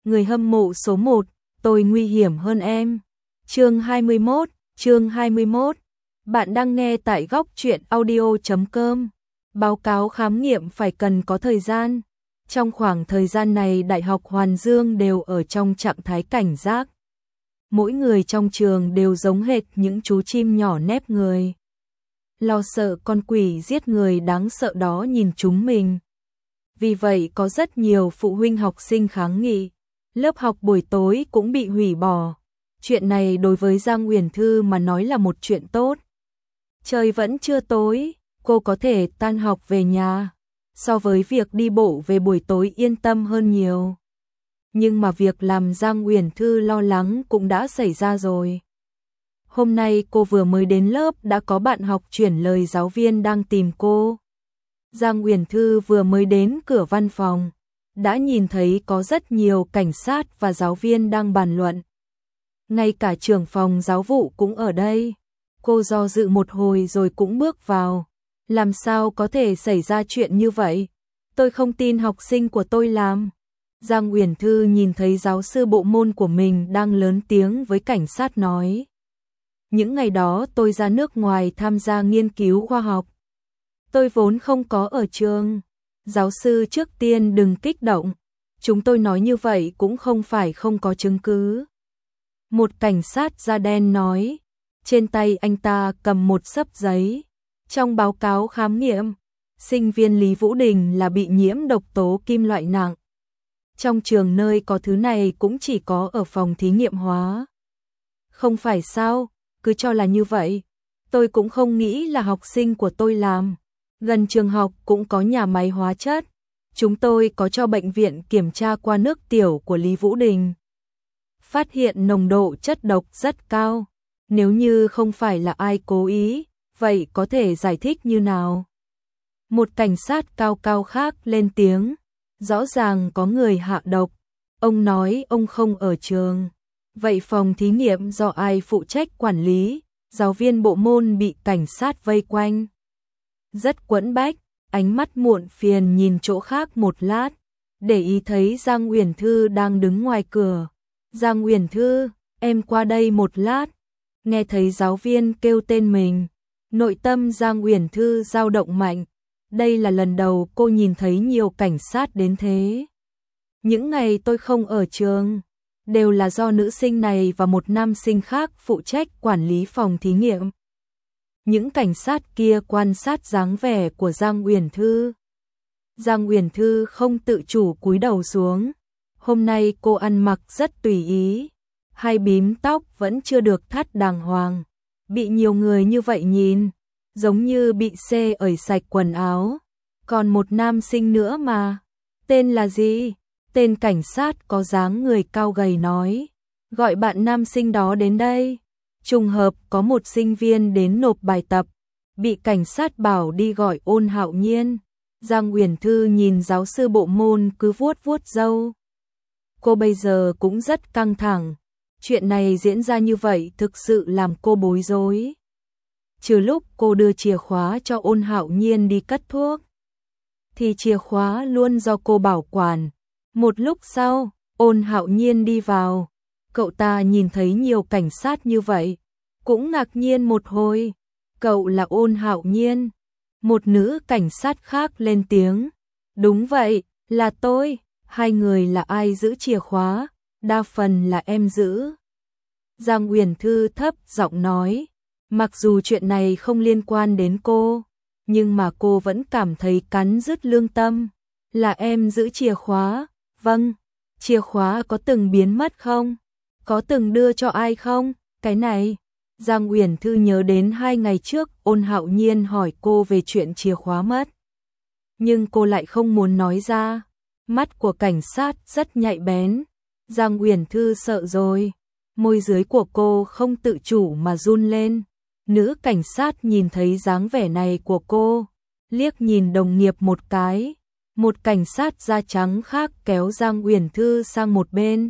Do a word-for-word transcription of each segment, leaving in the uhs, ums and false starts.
người hâm mộ số một, tôi nguy hiểm hơn em. Chương hai mươi mốt, chương hai mươi mốt. Bạn đang nghe tại góc truyện audio chấm com. Báo cáo khám nghiệm phải cần có thời gian. Trong khoảng thời gian này Đại học Hoàn Dương đều ở trong trạng thái cảnh giác. Mỗi người trong trường đều giống hệt những chú chim nhỏ nép người. Lo sợ con quỷ giết người đáng sợ đó nhìn chúng mình. Vì vậy có rất nhiều phụ huynh học sinh kháng nghị. Lớp học buổi tối cũng bị hủy bỏ. Chuyện này đối với Giang Uyển Thư mà nói là một chuyện tốt. Trời vẫn chưa tối, cô có thể tan học về nhà. So với việc đi bộ về buổi tối yên tâm hơn nhiều. Nhưng mà việc làm Giang Uyển Thư lo lắng cũng đã xảy ra rồi. Hôm nay cô vừa mới đến lớp đã có bạn học chuyển lời giáo viên đang tìm cô. Giang Uyển Thư vừa mới đến cửa văn phòng, đã nhìn thấy có rất nhiều cảnh sát và giáo viên đang bàn luận. Ngay cả trưởng phòng giáo vụ cũng ở đây. Cô do dự một hồi rồi cũng bước vào. Làm sao có thể xảy ra chuyện như vậy? Tôi không tin học sinh của tôi làm. Giang Uyển Thư nhìn thấy giáo sư bộ môn của mình đang lớn tiếng với cảnh sát nói. Những ngày đó tôi ra nước ngoài tham gia nghiên cứu khoa học. Tôi vốn không có ở trường. Giáo sư trước tiên đừng kích động. Chúng tôi nói như vậy cũng không phải không có chứng cứ. Một cảnh sát da đen nói. Trên tay anh ta cầm một xấp giấy. Trong báo cáo khám nghiệm, sinh viên Lý Vũ Đình là bị nhiễm độc tố kim loại nặng. Trong trường nơi có thứ này cũng chỉ có ở phòng thí nghiệm hóa. Không phải sao, cứ cho là như vậy. Tôi cũng không nghĩ là học sinh của tôi làm. Gần trường học cũng có nhà máy hóa chất. Chúng tôi có cho bệnh viện kiểm tra qua nước tiểu của Lý Vũ Đình. Phát hiện nồng độ chất độc rất cao. Nếu như không phải là ai cố ý, vậy có thể giải thích như nào? Một cảnh sát cao cao khác lên tiếng. Rõ ràng có người hạ độc. Ông nói ông không ở trường. Vậy phòng thí nghiệm do ai phụ trách quản lý? Giáo viên bộ môn bị cảnh sát vây quanh. Rất quẫn bách, ánh mắt muộn phiền nhìn chỗ khác một lát. Để ý thấy Giang Uyển Thư đang đứng ngoài cửa. Giang Uyển Thư, em qua đây một lát. Nghe thấy giáo viên kêu tên mình. Nội tâm Giang Uyển Thư dao động mạnh. Đây là lần đầu cô nhìn thấy nhiều cảnh sát đến thế. Những ngày tôi không ở trường, đều là do nữ sinh này và một nam sinh khác phụ trách quản lý phòng thí nghiệm. Những cảnh sát kia quan sát dáng vẻ của Giang Uyển Thư. Giang Uyển Thư không tự chủ cúi đầu xuống. Hôm nay cô ăn mặc rất tùy ý. Hai bím tóc vẫn chưa được thắt đàng hoàng. Bị nhiều người như vậy nhìn, giống như bị xê ẩy sạch quần áo. Còn một nam sinh nữa mà. Tên là gì? Tên cảnh sát có dáng người cao gầy nói. Gọi bạn nam sinh đó đến đây. Trùng hợp có một sinh viên đến nộp bài tập. Bị cảnh sát bảo đi gọi Ôn Hạo Nhiên. Giang Uyển Thư nhìn giáo sư bộ môn cứ vuốt vuốt râu. Cô bây giờ cũng rất căng thẳng. Chuyện này diễn ra như vậy thực sự làm cô bối rối. Trừ lúc cô đưa chìa khóa cho Ôn Hạo Nhiên đi cất thuốc, thì chìa khóa luôn do cô bảo quản. Một lúc sau, Ôn Hạo Nhiên đi vào. Cậu ta nhìn thấy nhiều cảnh sát như vậy, cũng ngạc nhiên một hồi. Cậu là Ôn Hạo Nhiên. Một nữ cảnh sát khác lên tiếng. Đúng vậy, là tôi. Hai người là ai giữ chìa khóa? Đa phần là em giữ. Giang Uyển Thư thấp giọng nói. Mặc dù chuyện này không liên quan đến cô, nhưng mà cô vẫn cảm thấy cắn rứt lương tâm. Là em giữ chìa khóa? Vâng. Chìa khóa có từng biến mất không? Có từng đưa cho ai không? Cái này. Giang Uyển Thư nhớ đến hai ngày trước Ôn Hạo Nhiên hỏi cô về chuyện chìa khóa mất. Nhưng cô lại không muốn nói ra. Mắt của cảnh sát rất nhạy bén. Giang Uyển Thư sợ rồi. Môi dưới của cô không tự chủ mà run lên. Nữ cảnh sát nhìn thấy dáng vẻ này của cô, liếc nhìn đồng nghiệp một cái. Một cảnh sát da trắng khác kéo Giang Uyển Thư sang một bên.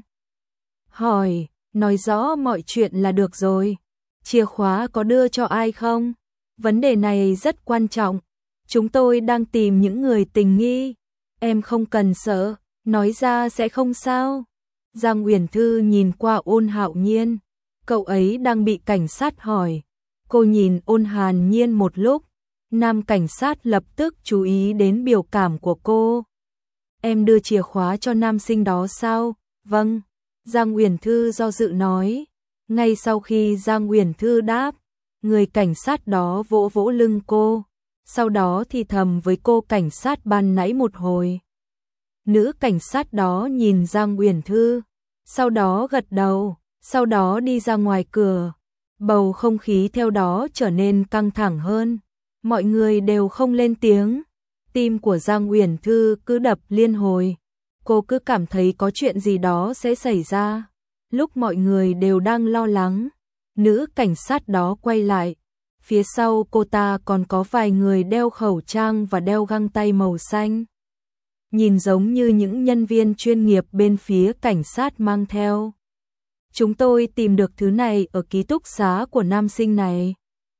Hỏi, nói rõ mọi chuyện là được rồi. Chìa khóa có đưa cho ai không? Vấn đề này rất quan trọng. Chúng tôi đang tìm những người tình nghi. Em không cần sợ, nói ra sẽ không sao. Giang Uyển Thư nhìn qua Ôn Hạo Nhiên, cậu ấy đang bị cảnh sát hỏi. Cô nhìn Ôn Hàn Nhiên một lúc, nam cảnh sát lập tức chú ý đến biểu cảm của cô. Em đưa chìa khóa cho nam sinh đó sao? Vâng, Giang Uyển Thư do dự nói. Ngay sau khi Giang Uyển Thư đáp, người cảnh sát đó vỗ vỗ lưng cô, sau đó thì thầm với cô cảnh sát ban nãy một hồi. Nữ cảnh sát đó nhìn Giang Uyển Thư, sau đó gật đầu, sau đó đi ra ngoài cửa. Bầu không khí theo đó trở nên căng thẳng hơn, mọi người đều không lên tiếng. Tim của Giang Uyển Thư cứ đập liên hồi, cô cứ cảm thấy có chuyện gì đó sẽ xảy ra. Lúc mọi người đều đang lo lắng, nữ cảnh sát đó quay lại. Phía sau cô ta còn có vài người đeo khẩu trang và đeo găng tay màu xanh. Nhìn giống như những nhân viên chuyên nghiệp bên phía cảnh sát mang theo. Chúng tôi tìm được thứ này ở ký túc xá của nam sinh này.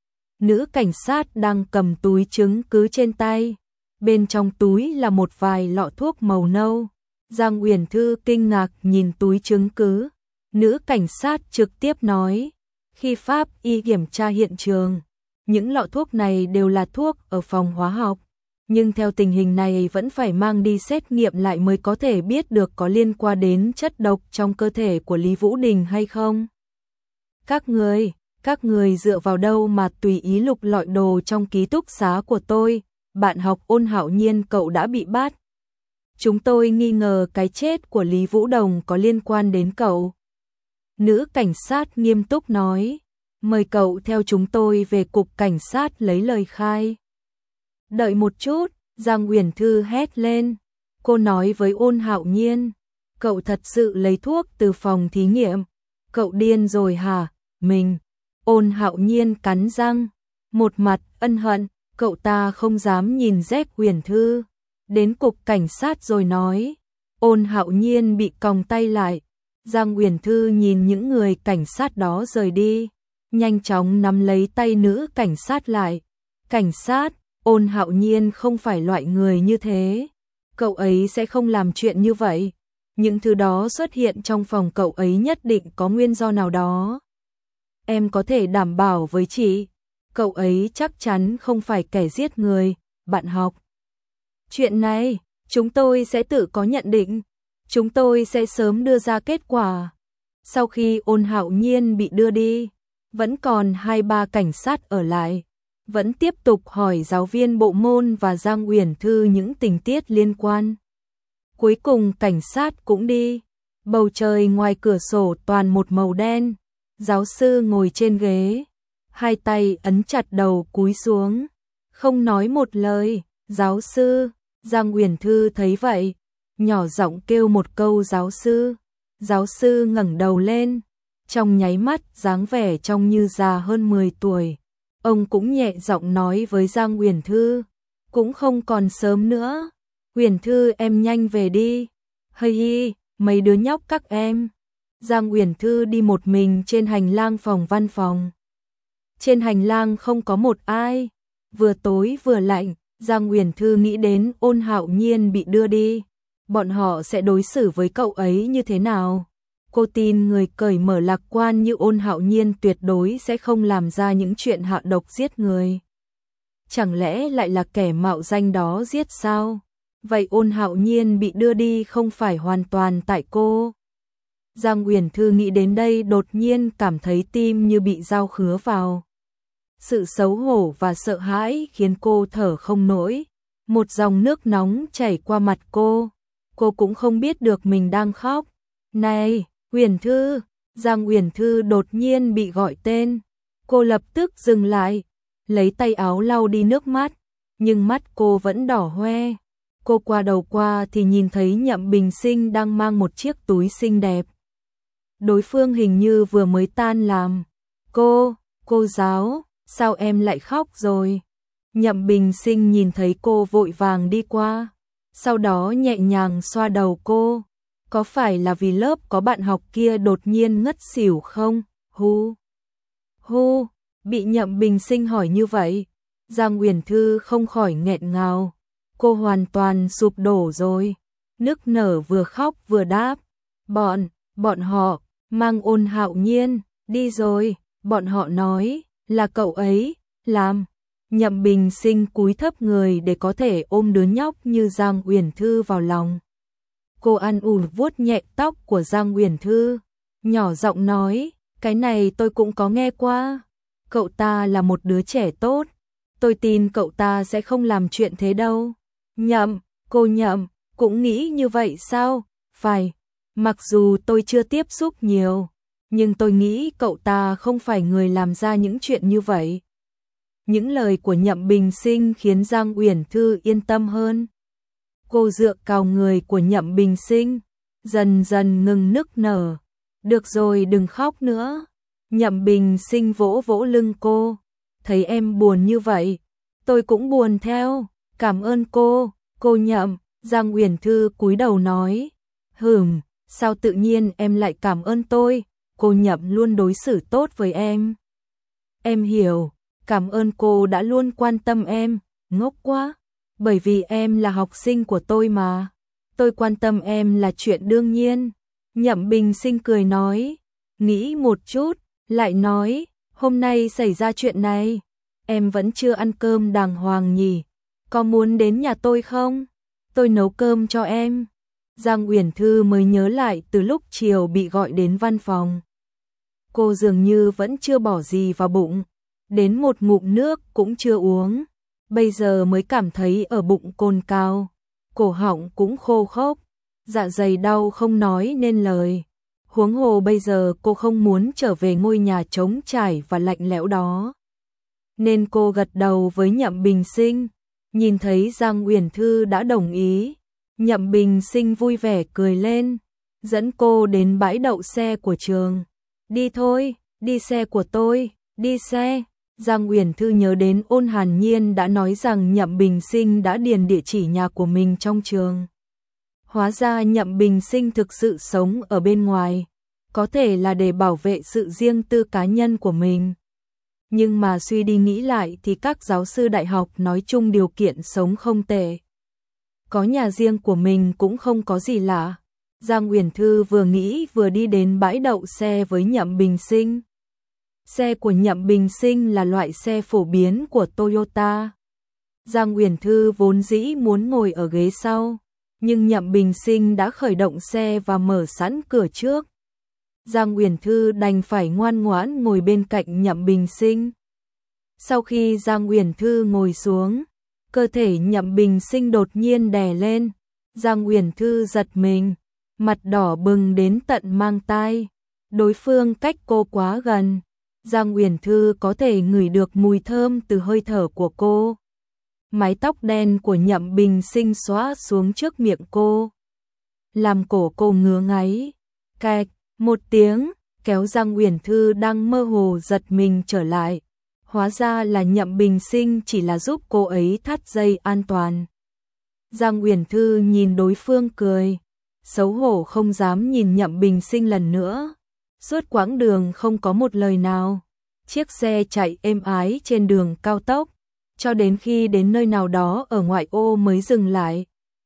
Nữ cảnh sát đang cầm túi chứng cứ trên tay. Bên trong túi là một vài lọ thuốc màu nâu. Giang Uyển Thư kinh ngạc nhìn túi chứng cứ. Nữ cảnh sát trực tiếp nói, khi pháp y kiểm tra hiện trường, những lọ thuốc này đều là thuốc ở phòng hóa học, nhưng theo tình hình này vẫn phải mang đi xét nghiệm lại mới có thể biết được có liên quan đến chất độc trong cơ thể của Lý Vũ Đình hay không. Các người, các người dựa vào đâu mà tùy ý lục lọi đồ trong ký túc xá của tôi? Bạn học Ôn Hạo Nhiên cậu đã bị bắt. Chúng tôi nghi ngờ cái chết của Lý Vũ Đồng có liên quan đến cậu. Nữ cảnh sát nghiêm túc nói, mời cậu theo chúng tôi về cục cảnh sát lấy lời khai. Đợi một chút, Giang Uyển Thư hét lên. Cô nói với Ôn Hạo Nhiên, cậu thật sự lấy thuốc từ phòng thí nghiệm. Cậu điên rồi hả? Mình. Ôn Hạo Nhiên cắn răng, một mặt ân hận, cậu ta không dám nhìn Giang Uyển Thư. Đến cục cảnh sát rồi nói. Ôn Hạo Nhiên bị còng tay lại. Giang Uyển Thư nhìn những người cảnh sát đó rời đi, nhanh chóng nắm lấy tay nữ cảnh sát lại. Cảnh sát, Ôn Hạo Nhiên không phải loại người như thế. Cậu ấy sẽ không làm chuyện như vậy. Những thứ đó xuất hiện trong phòng cậu ấy nhất định có nguyên do nào đó. Em có thể đảm bảo với chị, cậu ấy chắc chắn không phải kẻ giết người. Bạn học, chuyện này, chúng tôi sẽ tự có nhận định. Chúng tôi sẽ sớm đưa ra kết quả. Sau khi Ôn Hạo Nhiên bị đưa đi, vẫn còn hai ba cảnh sát ở lại, vẫn tiếp tục hỏi giáo viên bộ môn và Giang Uyển Thư những tình tiết liên quan. Cuối cùng cảnh sát cũng đi. Bầu trời ngoài cửa sổ toàn một màu đen. Giáo sư ngồi trên ghế, hai tay ấn chặt đầu cúi xuống, không nói một lời. Giáo sư, Giang Uyển Thư thấy vậy, nhỏ giọng kêu một câu giáo sư. Giáo sư ngẩng đầu lên, trong nháy mắt dáng vẻ trông như già hơn mười tuổi. Ông cũng nhẹ giọng nói với Giang Uyển Thư, cũng không còn sớm nữa. Uyển Thư em nhanh về đi. Hây hi, mấy đứa nhóc các em. Giang Uyển Thư đi một mình trên hành lang phòng văn phòng. Trên hành lang không có một ai, vừa tối vừa lạnh. Giang Uyển Thư nghĩ đến Ôn Hạo Nhiên bị đưa đi, bọn họ sẽ đối xử với cậu ấy như thế nào? Cô tin người cởi mở lạc quan như Ôn Hạo Nhiên tuyệt đối sẽ không làm ra những chuyện hạ độc giết người. Chẳng lẽ lại là kẻ mạo danh đó giết sao? Vậy Ôn Hạo Nhiên bị đưa đi không phải hoàn toàn tại cô? Giang Uyển Thư nghĩ đến đây đột nhiên cảm thấy tim như bị dao khứa vào. Sự xấu hổ và sợ hãi khiến cô thở không nổi. Một dòng nước nóng chảy qua mặt cô. Cô cũng không biết được mình đang khóc. Này, Uyển Thư! Giang Uyển Thư đột nhiên bị gọi tên. Cô lập tức dừng lại, lấy tay áo lau đi nước mắt. Nhưng mắt cô vẫn đỏ hoe. Cô qua đầu qua thì nhìn thấy Nhậm Bình Sinh đang mang một chiếc túi xinh đẹp. Đối phương hình như vừa mới tan làm. Cô, cô giáo, sao em lại khóc rồi? Nhậm Bình Sinh nhìn thấy cô vội vàng đi qua, sau đó nhẹ nhàng xoa đầu cô. Có phải là vì lớp có bạn học kia đột nhiên ngất xỉu không? Hu, hu, bị Nhậm Bình Sinh hỏi như vậy, Giang Uyển Thư không khỏi nghẹn ngào. Cô hoàn toàn sụp đổ rồi, nức nở vừa khóc vừa đáp. Bọn, Bọn họ mang Ôn Hạo Nhiên đi rồi, bọn họ nói là cậu ấy làm. Nhậm Bình Sinh cúi thấp người để có thể ôm đứa nhóc như Giang Uyển Thư vào lòng. Cô an ủi vuốt nhẹ tóc của Giang Uyển Thư, nhỏ giọng nói, cái này tôi cũng có nghe qua. Cậu ta là một đứa trẻ tốt, tôi tin cậu ta sẽ không làm chuyện thế đâu. Nhậm, cô Nhậm, cũng nghĩ như vậy sao? Phải, mặc dù tôi chưa tiếp xúc nhiều, nhưng tôi nghĩ cậu ta không phải người làm ra những chuyện như vậy. Những lời của Nhậm Bình Sinh khiến Giang Uyển Thư yên tâm hơn. Cô dựa cào người của Nhậm Bình Sinh, dần dần ngừng nức nở. Được rồi, đừng khóc nữa. Nhậm Bình Sinh vỗ vỗ lưng cô. Thấy em buồn như vậy, tôi cũng buồn theo. Cảm ơn cô, cô Nhậm. Giang Uyển Thư cúi đầu nói. Hừm, sao tự nhiên em lại cảm ơn tôi? Cô Nhậm luôn đối xử tốt với em. Em hiểu, cảm ơn cô đã luôn quan tâm em. Ngốc quá, bởi vì em là học sinh của tôi mà. Tôi quan tâm em là chuyện đương nhiên. Nhậm Bình Sinh cười nói. Nghĩ một chút, lại nói, hôm nay xảy ra chuyện này, em vẫn chưa ăn cơm đàng hoàng nhỉ? Có muốn đến nhà tôi không? Tôi nấu cơm cho em. Giang Uyển Thư mới nhớ lại từ lúc chiều bị gọi đến văn phòng. Cô dường như vẫn chưa bỏ gì vào bụng, đến một ngụm nước cũng chưa uống. Bây giờ mới cảm thấy ở bụng cồn cào, cổ họng cũng khô khốc, dạ dày đau không nói nên lời. Huống hồ bây giờ cô không muốn trở về ngôi nhà trống trải và lạnh lẽo đó. Nên cô gật đầu với Nhậm Bình Sinh, nhìn thấy Giang Uyển Thư đã đồng ý. Nhậm Bình Sinh vui vẻ cười lên, dẫn cô đến bãi đậu xe của trường. Đi thôi, đi xe của tôi, đi xe. Giang Uyển Thư nhớ đến Ôn Hàn Nhiên đã nói rằng Nhậm Bình Sinh đã điền địa chỉ nhà của mình trong trường. Hóa ra Nhậm Bình Sinh thực sự sống ở bên ngoài, có thể là để bảo vệ sự riêng tư cá nhân của mình. Nhưng mà suy đi nghĩ lại thì các giáo sư đại học nói chung điều kiện sống không tệ. Có nhà riêng của mình cũng không có gì lạ. Giang Uyển Thư vừa nghĩ vừa đi đến bãi đậu xe với Nhậm Bình Sinh. Xe của Nhậm Bình Sinh là loại xe phổ biến của Toyota. Giang Uyển Thư vốn dĩ muốn ngồi ở ghế sau, nhưng Nhậm Bình Sinh đã khởi động xe và mở sẵn cửa trước. Giang Uyển Thư đành phải ngoan ngoãn ngồi bên cạnh Nhậm Bình Sinh. Sau khi Giang Uyển Thư ngồi xuống, cơ thể Nhậm Bình Sinh đột nhiên đè lên. Giang Uyển Thư giật mình, mặt đỏ bừng đến tận mang tai. Đối phương cách cô quá gần, Giang Uyển Thư có thể ngửi được mùi thơm từ hơi thở của cô. Mái tóc đen của Nhậm Bình Sinh xõa xuống trước miệng cô, làm cổ cô ngứa ngáy. Cạch, một tiếng, kéo Giang Uyển Thư đang mơ hồ giật mình trở lại. Hóa ra là Nhậm Bình Sinh chỉ là giúp cô ấy thắt dây an toàn. Giang Uyển Thư nhìn đối phương cười, xấu hổ không dám nhìn Nhậm Bình Sinh lần nữa. Suốt quãng đường không có một lời nào. Chiếc xe chạy êm ái trên đường cao tốc, cho đến khi đến nơi nào đó ở ngoại ô mới dừng lại.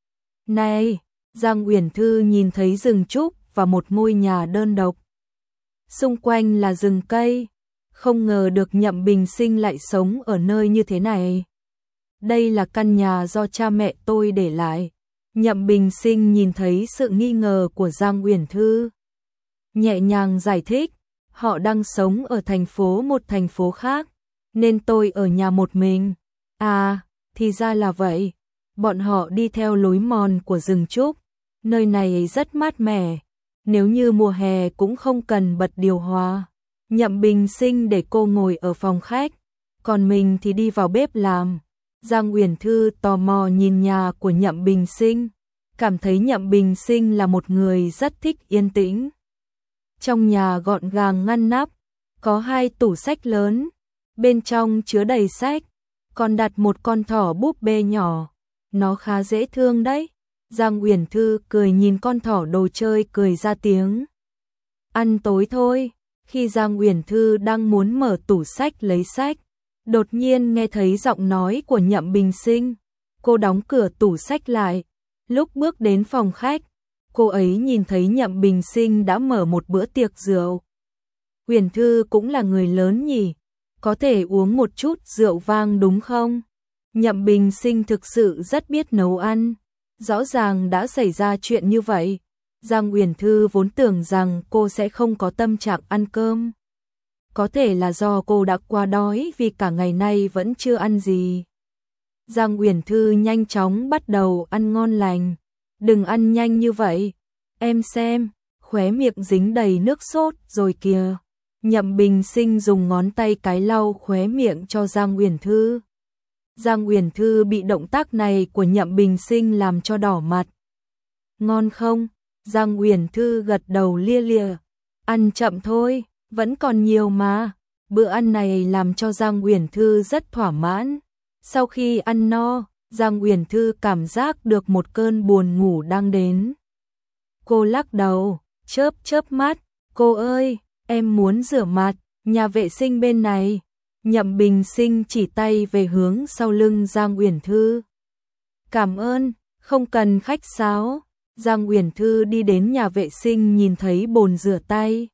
Này, Giang Uyển Thư nhìn thấy rừng trúc và một ngôi nhà đơn độc. Xung quanh là rừng cây, không ngờ được Nhậm Bình Sinh lại sống ở nơi như thế này. Đây là căn nhà do cha mẹ tôi để lại. Nhậm Bình Sinh nhìn thấy sự nghi ngờ của Giang Uyển Thư, nhẹ nhàng giải thích, họ đang sống ở thành phố một thành phố khác, nên tôi ở nhà một mình. À, thì ra là vậy. Bọn họ đi theo lối mòn của rừng trúc, nơi này rất mát mẻ, nếu như mùa hè cũng không cần bật điều hòa. Nhậm Bình Sinh để cô ngồi ở phòng khách, còn mình thì đi vào bếp làm. Giang Uyển Thư tò mò nhìn nhà của Nhậm Bình Sinh, cảm thấy Nhậm Bình Sinh là một người rất thích yên tĩnh. Trong nhà gọn gàng ngăn nắp, có hai tủ sách lớn, bên trong chứa đầy sách, còn đặt một con thỏ búp bê nhỏ, nó khá dễ thương đấy. Giang Uyển Thư cười nhìn con thỏ đồ chơi cười ra tiếng. Ăn tối thôi. Khi Giang Uyển Thư đang muốn mở tủ sách lấy sách, đột nhiên nghe thấy giọng nói của Nhậm Bình Sinh. Cô đóng cửa tủ sách lại, lúc bước đến phòng khách, cô ấy nhìn thấy Nhậm Bình Sinh đã mở một bữa tiệc rượu. Uyển Thư cũng là người lớn nhỉ, có thể uống một chút rượu vang đúng không? Nhậm Bình Sinh thực sự rất biết nấu ăn, rõ ràng đã xảy ra chuyện như vậy. Giang Uyển Thư vốn tưởng rằng cô sẽ không có tâm trạng ăn cơm. Có thể là do cô đã quá đói vì cả ngày nay vẫn chưa ăn gì. Giang Uyển Thư nhanh chóng bắt đầu ăn ngon lành. Đừng ăn nhanh như vậy, em xem, khóe miệng dính đầy nước sốt rồi kìa. Nhậm Bình Sinh dùng ngón tay cái lau khóe miệng cho Giang Uyển Thư. Giang Uyển Thư bị động tác này của Nhậm Bình Sinh làm cho đỏ mặt. Ngon không? Giang Uyển Thư gật đầu lia lịa. Ăn chậm thôi, vẫn còn nhiều mà. Bữa ăn này làm cho Giang Uyển Thư rất thỏa mãn. Sau khi ăn no, Giang Uyển Thư cảm giác được một cơn buồn ngủ đang đến. Cô lắc đầu, chớp chớp mắt, cô ơi, em muốn rửa mặt, nhà vệ sinh bên này. Nhậm Bình Sinh chỉ tay về hướng sau lưng Giang Uyển Thư. Cảm ơn, không cần khách sáo. Giang Uyển Thư đi đến nhà vệ sinh nhìn thấy bồn rửa tay.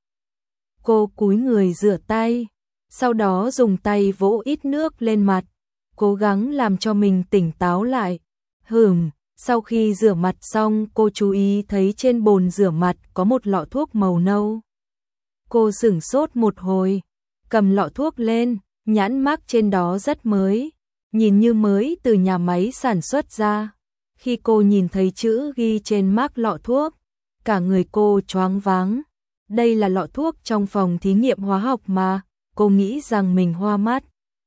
Cô cúi người rửa tay, sau đó dùng tay vỗ ít nước lên mặt, cố gắng làm cho mình tỉnh táo lại. Hừm, sau khi rửa mặt xong cô chú ý thấy trên bồn rửa mặt có một lọ thuốc màu nâu. Cô sửng sốt một hồi, cầm lọ thuốc lên, nhãn mác trên đó rất mới, nhìn như mới từ nhà máy sản xuất ra. Khi cô nhìn thấy chữ ghi trên mác lọ thuốc, cả người cô choáng váng. Đây là lọ thuốc trong phòng thí nghiệm hóa học mà, cô nghĩ rằng mình hoa mắt.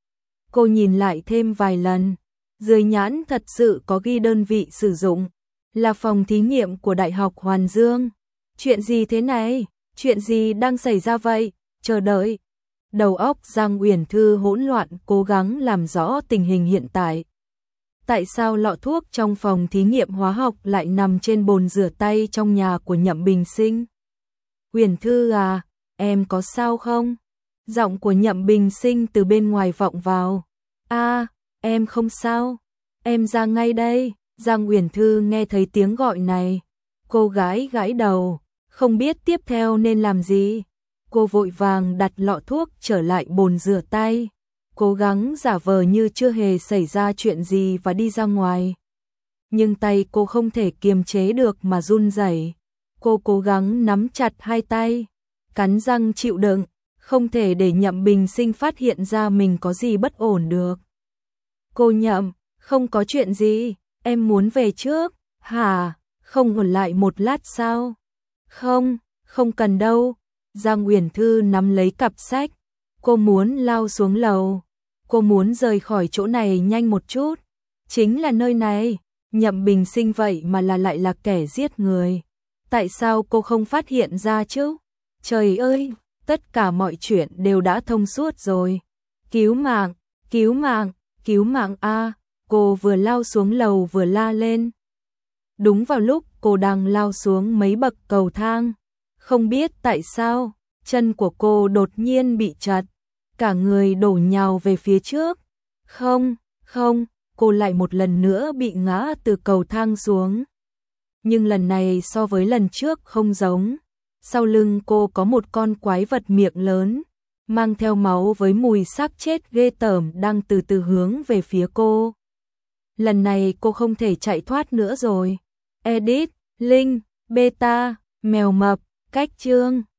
Cô nhìn lại thêm vài lần, dưới nhãn thật sự có ghi đơn vị sử dụng, là phòng thí nghiệm của Đại học Hoàn Dương. Chuyện gì thế này? Chuyện gì đang xảy ra vậy? Chờ đợi. Đầu óc Giang Uyển Thư hỗn loạn cố gắng làm rõ tình hình hiện tại. Tại sao lọ thuốc trong phòng thí nghiệm hóa học lại nằm trên bồn rửa tay trong nhà của Nhậm Bình Sinh? Uyển Thư à, em có sao không? Giọng của Nhậm Bình Sinh từ bên ngoài vọng vào. A, à, em không sao. Em ra ngay đây. Giang Uyển Thư nghe thấy tiếng gọi này. Cô gái gãi đầu, không biết tiếp theo nên làm gì. Cô vội vàng đặt lọ thuốc trở lại bồn rửa tay, cố gắng giả vờ như chưa hề xảy ra chuyện gì và đi ra ngoài. Nhưng tay cô không thể kiềm chế được mà run rẩy. Cô cố gắng nắm chặt hai tay, cắn răng chịu đựng, không thể để Nhậm Bình Sinh phát hiện ra mình có gì bất ổn được. Cô Nhậm, không có chuyện gì, em muốn về trước. Hả, không ở lại một lát sao? Không, không cần đâu. Giang Uyển Thư nắm lấy cặp sách, cô muốn lao xuống lầu, cô muốn rời khỏi chỗ này nhanh một chút. Chính là nơi này, Nhậm Bình Sinh vậy mà là lại là kẻ giết người. Tại sao cô không phát hiện ra chứ? Trời ơi, tất cả mọi chuyện đều đã thông suốt rồi. Cứu mạng, cứu mạng, cứu mạng a! Cô vừa lao xuống lầu vừa la lên. Đúng vào lúc cô đang lao xuống mấy bậc cầu thang, không biết tại sao, chân của cô đột nhiên bị trật, cả người đổ nhào về phía trước. Không, không, cô lại một lần nữa bị ngã từ cầu thang xuống. Nhưng lần này so với lần trước không giống. Sau lưng cô có một con quái vật miệng lớn, mang theo máu với mùi xác chết ghê tởm đang từ từ hướng về phía cô. Lần này cô không thể chạy thoát nữa rồi. Edit, Link, Beta, Mèo Mập, Cách Chương